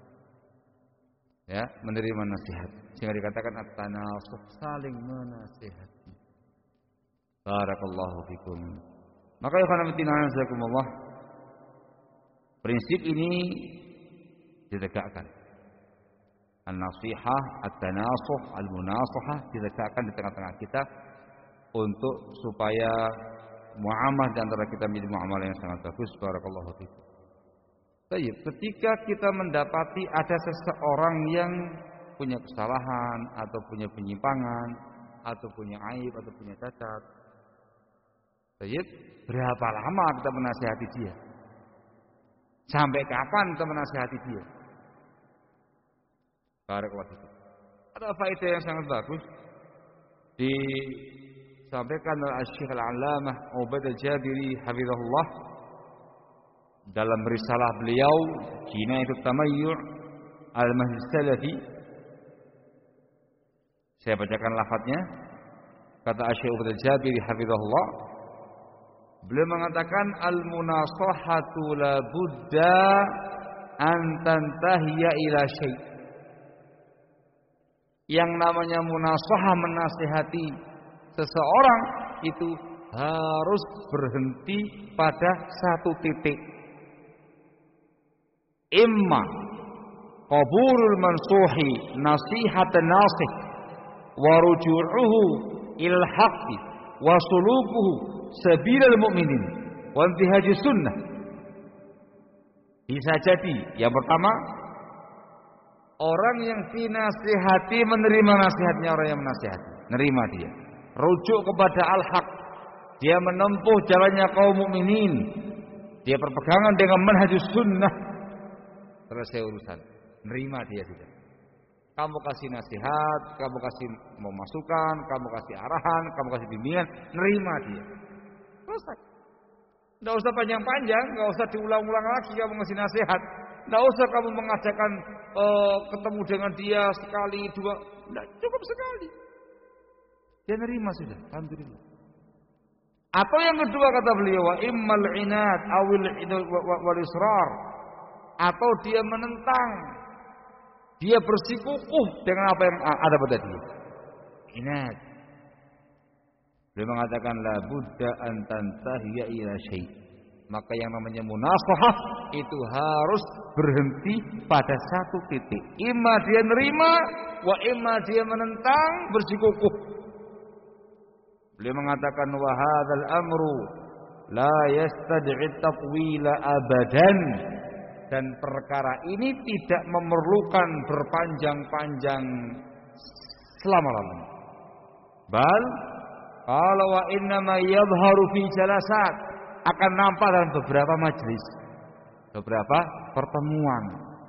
Ya, menerima nasihat. Sehingga dikatakan at-tanasuh, saling menasihati. Barakallahu fikum. Maka ya khana fillah jazakumullah, prinsip ini ditegakkan. An-nasihah, at-tanasuh, al-munasahah ditegakkan di tengah-tengah kita untuk supaya muamalah di antara kita menjadi muamalah yang sangat bagus. Barakallahu fikum. Baik, ketika kita mendapati ada seseorang yang punya kesalahan atau punya penyimpangan atau punya aib atau punya cacat, baik, berapa lama kita menasihati dia? Sampai kapan kita menasihati dia? Barakallahu fikum. Ada faedah yang sangat bagus disampaikan oleh Syekh Al-Allamah Ubaid Al-Jabiri hafizahullah dalam risalah beliau Jinayatut Tamayyu' Al-Manhaj Salafi. Saya bacakan lafadznya. Kata Syekh Ubaid Al-Jabiri hafizahullah, beliau mengatakan al-munasahatu la budda an tantahiya ila syai'. Yang namanya munasahah, menasihati seseorang itu harus berhenti pada satu titik. Imma qabulul mansuhi nasihatan nasih wa ruju'uhu ilal haqqi wa sulukuhu sabilal mu'minin wa intihajus sunnah. Bisa jadi yang pertama, orang yang dinasihati menerima nasihatnya orang yang menasihati, nerima dia, rujuk kepada al-haq, dia menempuh jalannya kaum mukminin, dia berpegangan dengan manhajus sunnah. Selesai urusan, nerima dia sudah. Kamu kasih nasihat, kamu kasih masukan, kamu kasih arahan, kamu kasih bimbingan, nerima dia. Selesai. Tidak usah panjang-panjang, tidak usah diulang-ulang lagi kamu ngasih nasihat. Tidak usah kamu mengadakan uh, ketemu dengan dia sekali, dua. Tidak, cukup sekali. Dia nerima sudah, alhamdulillah. Atau yang kedua kata beliau, wa immal inad awil wal israr. Atau dia menentang, dia bersikukuh dengan apa yang ada pada dia. Inad. Dia mengatakan la budda an tantahiya ila syai'. Maka yang namanya munasahah itu harus berhenti pada satu titik. Imma dia nerima, wa imma dia menentang, bersikukuh. Beliau mengatakan wa hadzal amru la yastad'i tatwila abadan. Dan perkara ini tidak memerlukan berpanjang-panjang selama-lamanya. Bal qala wa innama yadhharu fi jalasat, akan nampak dalam beberapa majelis, beberapa pertemuan.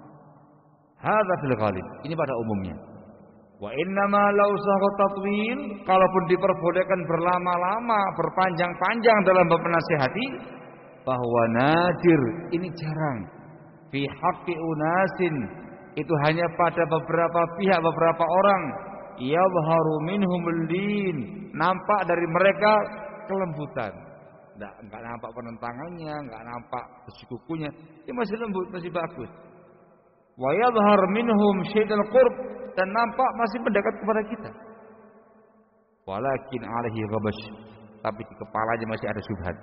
Hadza fil ghalib, ini pada umumnya. Wa innama law sahha tatwil, kalaupun diperbolehkan berlama-lama, berpanjang-panjang dalam menasihati, bahwa nadir, ini jarang. Fi haqqi unasin, itu hanya pada beberapa pihak, beberapa orang. Yadhharu minhumul lin, nampak dari mereka kelembutan. Enggak, enggak nampak penentangannya, enggak nampak bersikukunya. Dia masih lembut, masih bagus. Wa yadhhar minhum syaidul qurb, dan nampak masih mendekat kepada kita. Walakin alaihi ghabash, tapi di kepalanya masih ada syubhat.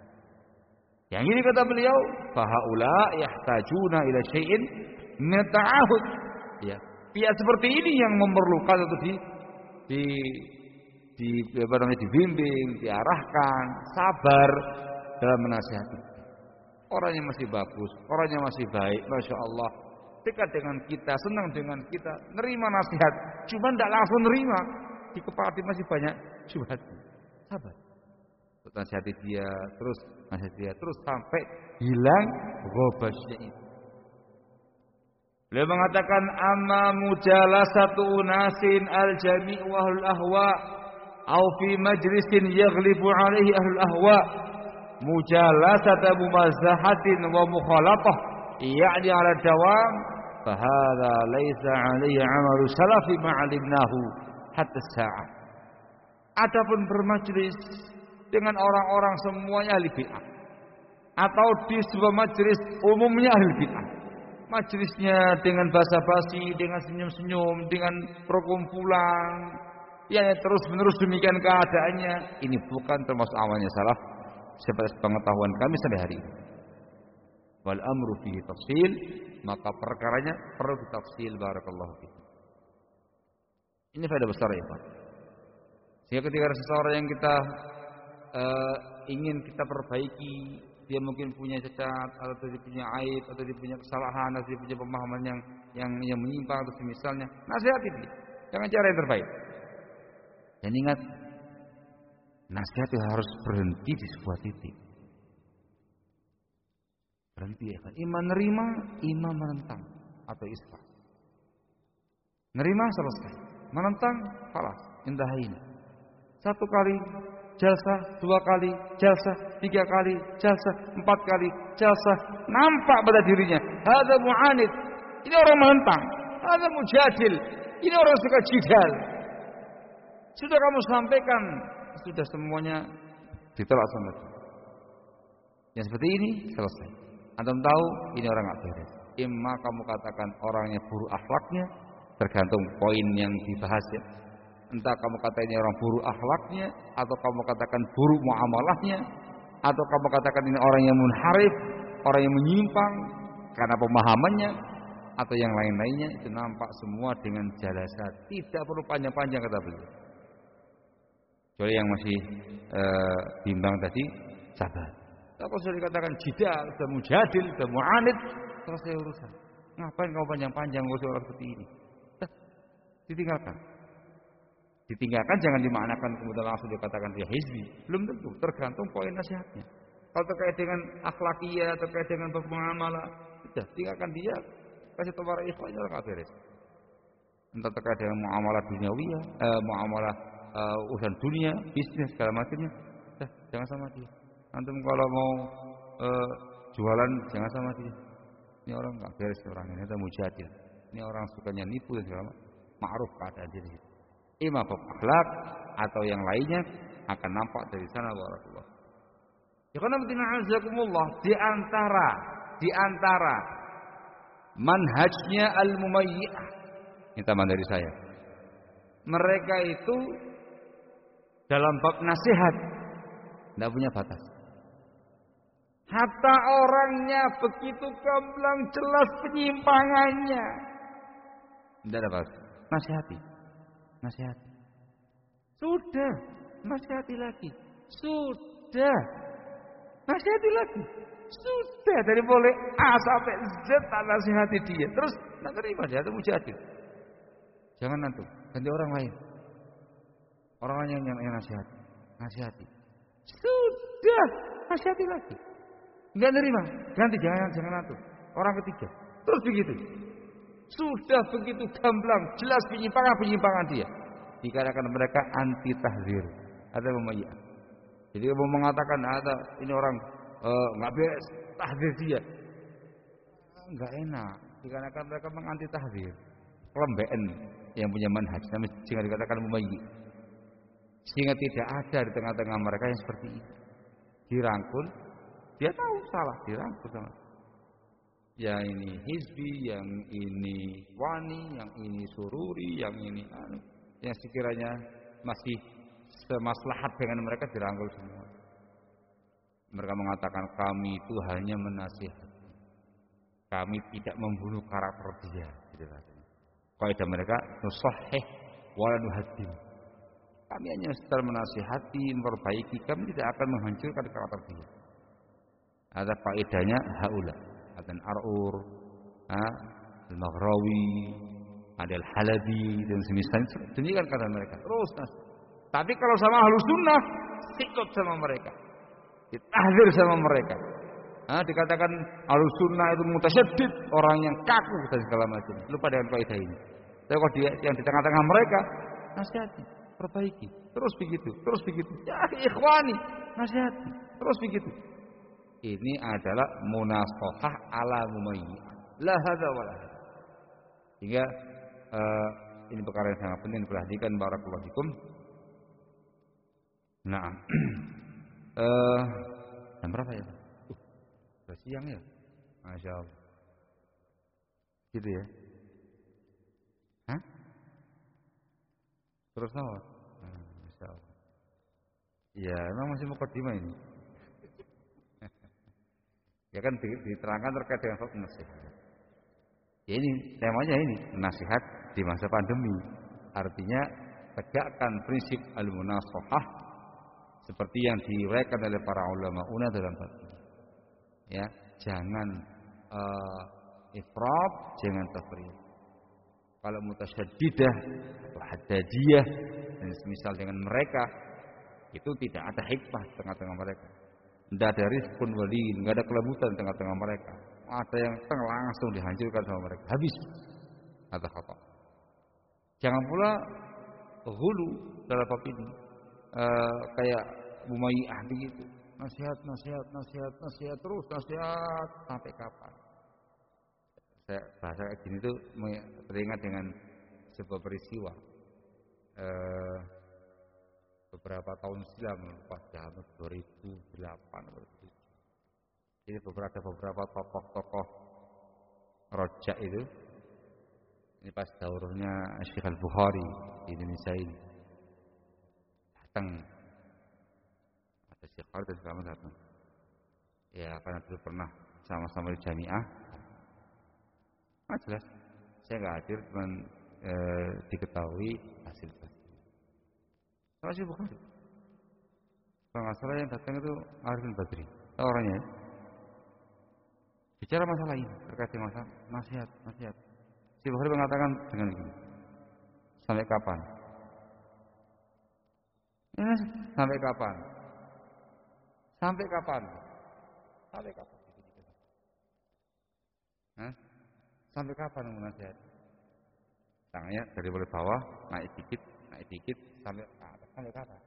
Yang ini kata beliau, fahaula yahtajuna ila syai'in min ta'ahud. Ya, pihak seperti ini yang memerlukan untuk di di di apa namanya dibimbing, diarahkan, sabar dalam menasihati. Orangnya masih bagus, orangnya masih baik, masya Allah, dekat dengan kita, senang dengan kita, nerima nasihat, cuma tidak langsung nerima, di kepala dia masih banyak syubhat. Sabar, nasihati dia, terus nasihati dia, terus sampai hilang ghobasnya itu. Beliau mengatakan amma mujalasatu unasin al-jami' wa ahlul ahwa au fi majlisin yaghlibu alaihi ahlul ahwa mujalasata mumazahatin wa mukhalatah ya'ni ala dawam fa hadza laisa alaihi amalu salafi ma'alimnahu hatta sa'ah. Adapun bermajlis dengan orang-orang semuanya ahli bid'ah atau di sebuah majlis umumnya ahli bid'ah, majlisnya dengan basa-basi, dengan senyum-senyum, dengan perkumpulan, ya terus-menerus demikian keadaannya, ini bukan termasuk awalnya salah seperti pengetahuan kami sampai hari ini. Wal amru fihi tafsil, maka perkaranya perlu ditafsil. Barakallahu fiik. Ini faedah besar ya Pak. Sehingga ketika ada seseorang yang kita uh, ingin kita perbaiki, dia mungkin punya cacat atau dia punya aib atau dia punya kesalahan atau dia punya pemahaman yang yang yang menyimpang atau semisalnya, nasihati dia dengan cara yang terbaik. Dan ingat, nasihat itu harus berhenti di sebuah titik. Berhenti ya kan? Ima nerima, ima menentang atau islah. Nerima selesai. menentang, falas, intahaina. Satu kali jalsah, dua kali jalsah, tiga kali jalsah, empat kali jalsah, nampak pada dirinya, hadza mu'anid, ini orang menentang, hadza mujadil, ini orang suka jidal. Sudah kamu sampaikan, sudah semuanya ditolak sama dia. Yang seperti ini selesai. Antum tahu ini orang enggak beres. Imma kamu katakan orangnya buruk akhlaknya, tergantung poin yang dibahas ya. Entah kamu katakan ini orang buruk akhlaknya, atau kamu katakan buruk muamalahnya, atau kamu katakan ini orang yang munharif, orang yang menyimpang karena pemahamannya, atau yang lain-lainnya, itu nampak semua dengan jalasat. Tidak perlu panjang-panjang kata beliau. Kecuali yang masih e, bimbang tadi, sabar. Kalau sudah dikatakan jidal, sudah mujadil, sudah mu'anid, selesai urusan. Ngapain kamu panjang-panjang ngurusi orang seperti ini? Dah, ditinggalkan. Ditinggalkan jangan dimaknakan kemudian langsung dikatakan dia hizbi. Belum tentu, tergantung poin nasihatnya. Kalau terkait dengan akhlakiyah, terkait dengan bermuamalah, sudah tinggalkan dia. Kasih tahu para ikhwan orang enggak beres. Entah terkait dengan muamalah duniawiyah, eh, muamalah uh, urusan dunia, bisnis segala macamnya, sudah jangan sama dia. Antum kalau mau uh, jualan jangan sama dia. Ini orang enggak beres orang ini, itu mujadil. Ini orang sukanya nipu dan segala macam. Ma'ruf keadaan diri. Imam akhlak atau yang lainnya akan nampak dari sana barakallah. Ya karena betina azakumullah di antara di antara manhajnya al-mumayyi'ah. Ini tambahan dari saya. Mereka itu dalam bab nasihat tidak punya batas. Hatta orangnya begitu gamblang jelas penyimpangannya, tidak ada batas. Nasihati. Nasihati. Sudah, nasihati lagi. Sudah. Nasihati lagi. Sudah dari mulai A sampai Z tak nasihati dia. Terus nak terima dia itu mujadil. Jangan nanti ganti orang lain. Orang lain yang, yang nasihati. Nasihati. Sudah, nasihati lagi. Enggak terima, ganti jangan jangan nanti. Orang ketiga. Terus begitu. Sudah begitu gamblang, jelas penyimpangan-penyimpangan dia. Dikarenakan mereka anti tahzir, ada mumayyi'ah. Jadi mau mengatakan ada ini orang enggak uh, beres tahzir dia. Enggak enak, dikarenakan mereka menganti tahzir. Kelembeen yang punya manhaj, sehingga dikatakan mumayyi'. Sehingga tidak ada di tengah-tengah mereka yang seperti itu. Dirangkul, dia tahu salah, dirangkul sama. Yang ini hizbi, yang ini wani, yang ini sururi, yang ini anu, yang sekiranya masih semaslahat dengan mereka dirangkul semua. Mereka mengatakan kami itu hanya menasihati, kami tidak membunuh karakter dia. Gitu katanya. Kaidah mereka nusahih wala nuhaddim. Kami hanya sekedar menasihati, memperbaiki, kami tidak akan menghancurkan karakter dia. Ada faedahnya haula. Ada Ar-Ur, Al-Maghrawi, ada Al-Halabi dan semisal demikian kata mereka. Terus nas. Tapi kalau sama Ahlus Sunnah, sikut sama mereka. Ditahzir sama mereka. Nah, dikatakan Ahlus Sunnah itu mutasyaddid, orang yang kaku dan segala macam. Lupa dengan kaidah ini. Tapi kalau dia yang di tengah-tengah mereka, nasihati, perbaiki, terus begitu, terus begitu. Ya ikhwani, nasihati, terus begitu. Ini adalah munashahah ala mumayyi'ah. La hadza wa la hadza. Sehingga uh, ini perkara yang sangat penting diperhatikan barakallahu fikum. Nah, uh, jam berapa ya? Uh, sudah siang ya? Masya Allah. Gitu ya? Hah? Terus apa? Hmm, Masya Allah. Ya, memang masih mukadimah ini. Ya kan diterangkan terkait dengan hukum nasihat. Ya ini temanya ini nasihat di masa pandemi. Artinya tegakkan prinsip al-munashahah seperti yang diuraikan oleh para ulama una dalam bab ini. Ya, jangan uh, ifrat, jangan tafriq. Kalau mutasyaddidah atau haddadiyah dan semisal dengan mereka itu tidak ada hikmah di tengah-tengah mereka. Tidak ada rizqun waliin, tidak ada kelembutan di tengah-tengah mereka. Ada yang langsung dihancurkan sama mereka. Habis. Ada khata. Jangan pula ghulu dalam bab ini. E, kayak Mumayyah begitu. Nasihat, nasihat, nasihat, nasihat terus nasihat sampai kapan? Saya bahasa kayak gini tuh teringat dengan sebuah peristiwa. E, beberapa tahun silam pas tahun dua ribu delapan atau dua ribu tujuh. Jadi beberapa beberapa tokoh-tokoh rojak itu ini pas daurahnya Syekh Al-Bukhari di Indonesia ini datang, ada Syekh Al dan segala datang. Ya karena dulu pernah sama-sama di jamiah. Nah, jelas saya nggak hadir, cuman e, diketahui hasil hasil. Kalau Syekh Bukhari, kalau nggak salah yang datang itu Arifin Badri, tahu orangnya ya? Bicara masalah ini terkait dengan masalah nasihat, nasihat. Syekh Bukhari mengatakan dengan begini, sampai kapan? Ya, sampai kapan? Sampai kapan? Sampai kapan? Hah? Sampai kapan menasihat? Tangannya dari mulai bawah naik dikit, naik dikit sampai atas. Sampai kapan?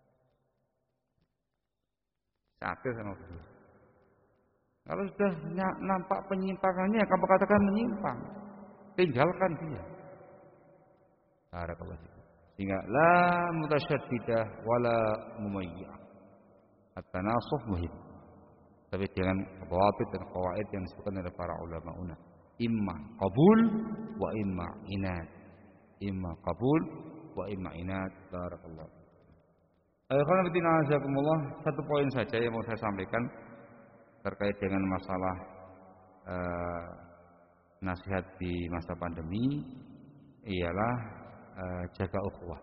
Sakit sama beliau. Kalau sudah nampak penyimpangannya, kamu katakan menyimpang, tinggalkan dia. Barakallahu fikum. Sehingga la mutasyaddidah wala mumayyah. At-tanasuh muhim. Tapi dengan dhawabit dan qawaid yang disebutkan oleh para ulama una. Imma qabul wa imma inad. Imma qabul wa imma inad. Barakallahu. Akhirnya bidina azakumullah, satu poin saja yang mau saya sampaikan terkait dengan masalah uh, nasihat di masa pandemi ialah uh, jaga ukhuwah.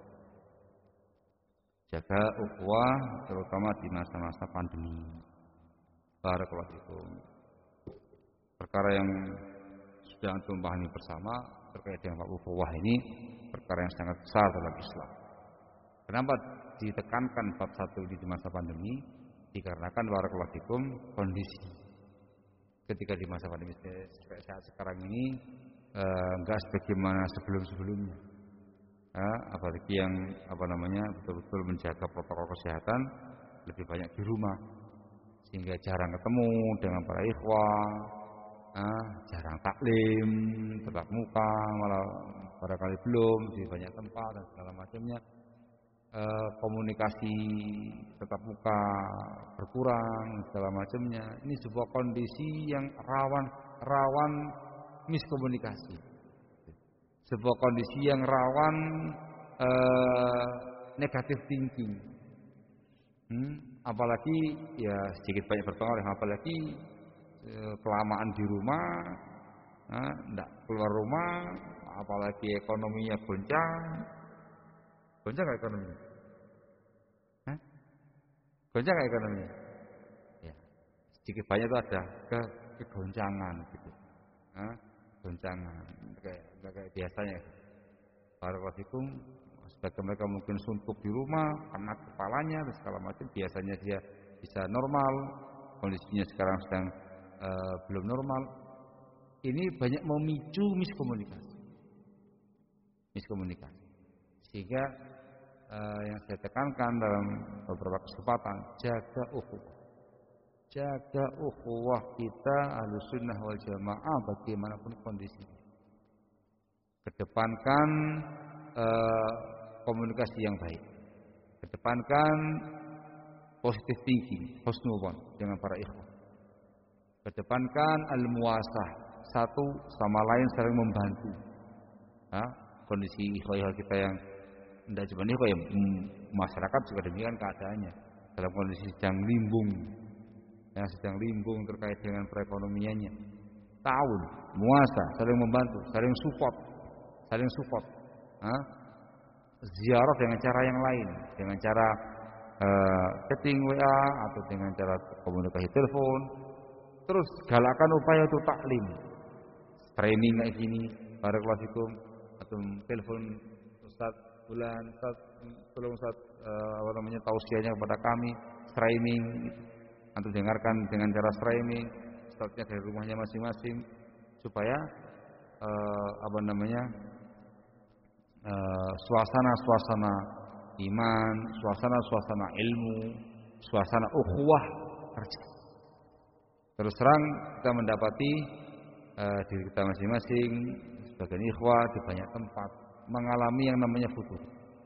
Jaga ukhuwah terutama di masa-masa pandemi. Barakallahu fikum. Perkara yang sudah antum pahami bersama terkait dengan ukhuwah ini perkara yang sangat besar dalam Islam. Kenapa ditekankan bab satu di masa pandemi? Dikarenakan barakallahu fikum kondisi ketika di masa pandemi seperti saat sekarang ini eh, enggak sebagaimana sebelum-sebelumnya. Eh, apalagi yang apa namanya betul-betul menjaga protokol kesehatan lebih banyak di rumah sehingga jarang ketemu dengan para ikhwah, eh, jarang taklim, tatap muka, malah barangkali belum di banyak tempat dan segala macamnya. Komunikasi tetap muka berkurang segala macamnya. Ini sebuah kondisi yang rawan rawan miskomunikasi. Sebuah kondisi yang rawan eh, negatif thinking. Hmm? Apalagi ya sedikit banyak berpengaruh. Apalagi eh, kelamaan di rumah, tidak eh, keluar rumah, apalagi ekonominya goncang. Goncang nggak ekonomi? Hah? Goncang nggak ekonomi? Ya, sedikit banyak itu ada ke kegoncangan gitu. Hah? Goncangan kayak kayak biasanya. Barakallahu fikum. Sebagian mereka mungkin suntuk di rumah, kena kepalanya dan segala macam. Biasanya dia bisa normal, kondisinya sekarang sedang uh, belum normal. Ini banyak memicu miskomunikasi. Miskomunikasi. Sehingga Uh, yang saya tekankan dalam beberapa kesempatan, jaga ukhuwah, jaga ukhuwah kita Ahlussunnah wal Jamaah bagaimanapun kondisinya. Kedepankan uh, komunikasi yang baik, kedepankan positive thinking, husnuzon dengan para ikhwah, kedepankan al-muwasah, satu sama lain saling membantu. Nah, kondisi ikhwah kita yang tidak cuma ini kok ya, masyarakat juga demikian keadaannya dalam kondisi sedang limbung, yang sedang limbung terkait dengan perekonomiannya. Tahun, muasa, saling membantu, saling support, saling support. Hah? Ziarah dengan cara yang lain, dengan cara uh, chatting W A atau dengan cara komunikasi telepon. Terus galakan upaya untuk taklim, training kayak gini, barakallahu fikum, atau telepon Ustaz bulan Ustaz, tolong Ustaz uh, apa namanya tausiahnya kepada kami streaming, atau dengarkan dengan cara streaming Ustaznya dari rumahnya masing-masing supaya uh, apa namanya uh, suasana-suasana iman, suasana-suasana ilmu, suasana ukhuwah kerja. Terus terang kita mendapati uh, diri kita masing-masing sebagai ikhwah di banyak tempat mengalami yang namanya futur.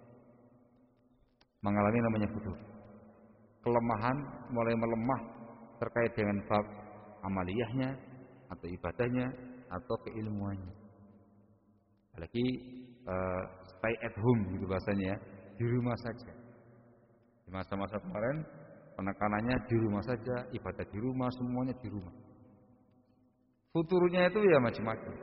Mengalami yang namanya futur. Kelemahan mulai melemah terkait dengan bab amaliyahnya atau ibadahnya atau keilmuannya. Apalagi uh, stay at home gitu bahasanya ya, di rumah saja. Di masa-masa kemarin penekanannya di rumah saja, ibadah di rumah, semuanya di rumah. Futurnya itu ya macam-macam.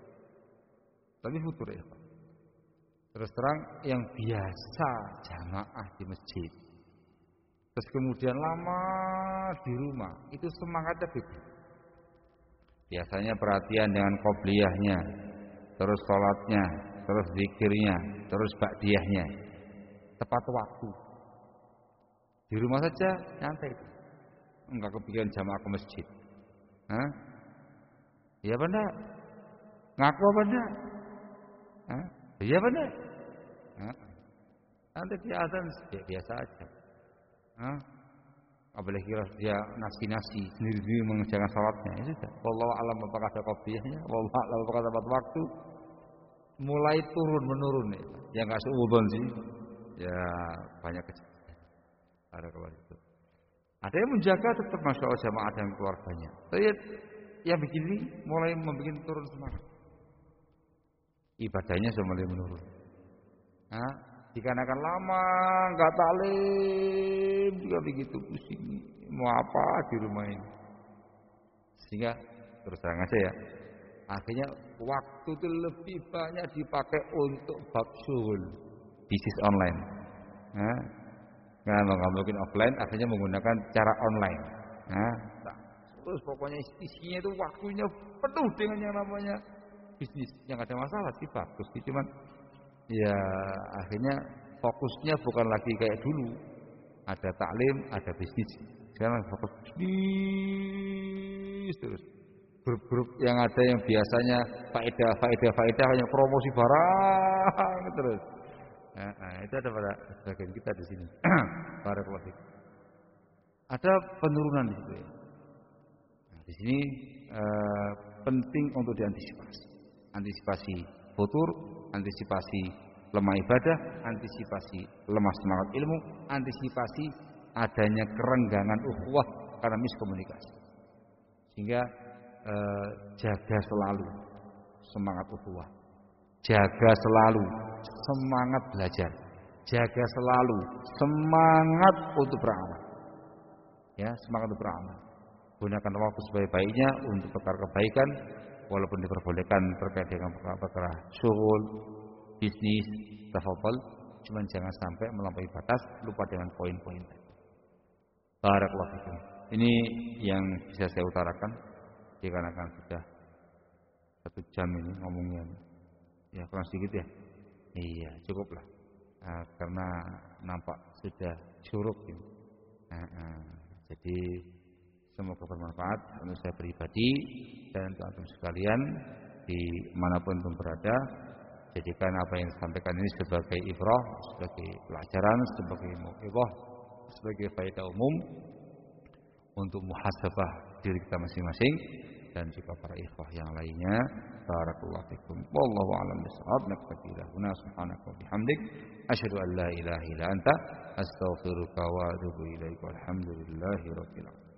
Tapi futur ya Pak. Terus terang yang biasa jamaah di masjid, terus kemudian lama di rumah, itu semangatnya beda. Biasanya perhatian dengan qobliyahnya, terus sholatnya, terus zikirnya, terus ba'diyahnya, tepat waktu. Di rumah saja nyantai, enggak kepikiran jamaah ke masjid. Hah? Iya benar. Ngaku apa enggak? Hah? Iya benar. Hah? Nanti di azan ya biasa aja. Hah? Apalagi kira dia nasi-nasi sendiri-sendiri mengerjakan salatnya. Ya sudah. Wallahu a'lam apakah ada qofiyahnya, wallahu a'lam apakah tepat waktu. Mulai turun menurun ya. Ya enggak seudon sih. Ya banyak kejadian. Ada kalau itu. Ada yang menjaga tetap masya Allah jamaah dan keluarganya. Tapi yang begini mulai membuat turun semangat. Ibadahnya sudah mulai menurun. Nah, dikarenakan lama enggak taklim juga begitu pusing. Mau apa di rumah ini? Sehingga terus terang aja ya. Akhirnya waktu itu lebih banyak dipakai untuk bab syughul bisnis online. Nah, kalau nggak mungkin offline, akhirnya menggunakan cara online. Nah, terus pokoknya isinya itu waktunya penuh dengan yang namanya bisnis. Yang ada masalah sih bagus sih, cuman ya akhirnya fokusnya bukan lagi kayak dulu. Ada taklim, ada bisnis. Sekarang fokus bisnis terus. Grup-grup yang ada yang biasanya faedah, faedah, faedah hanya promosi barang terus. Nah, nah itu ada pada sebagian kita di sini. Barakallahu fiik. Ada penurunan di situ ya. Nah, di sini eh, penting untuk diantisipasi. Antisipasi futur, antisipasi lemah ibadah, antisipasi lemah semangat ilmu, antisipasi adanya kerenggangan ukhuwah karena miskomunikasi. Sehingga eh, jaga selalu semangat ukhuwah. Jaga selalu semangat belajar. Jaga selalu semangat untuk beramal. Ya, semangat untuk beramal. Gunakan waktu sebaik-baiknya untuk perkara kebaikan, walaupun diperbolehkan terkait dengan perkara syughul, bisnis, tafadhol, cuman jangan sampai melampaui batas, lupa dengan poin-poin tadi. Barakallahu fikum. Ini yang bisa saya utarakan, dikarenakan sudah satu jam ini ngomongnya. Ya kurang sedikit ya. Iya cukuplah. Nah, karena nampak sudah curug ini. Nah, nah, jadi semoga bermanfaat untuk saya pribadi dan untuk antum sekalian di manapun antum berada. Jadikan apa yang disampaikan ini sebagai ibrah, sebagai pelajaran, sebagai mau'izah, sebagai faedah umum untuk muhasabah diri kita masing-masing dan juga para ikhwah yang lainnya. Barakallahu fikum. Wallahu a'lam bishawab. Naktafi lahuna subhanaka wa bihamdik asyhadu an la ilaha illa anta astaghfiruka wa atubu ilaika. Walhamdulillahi rabbil alamin.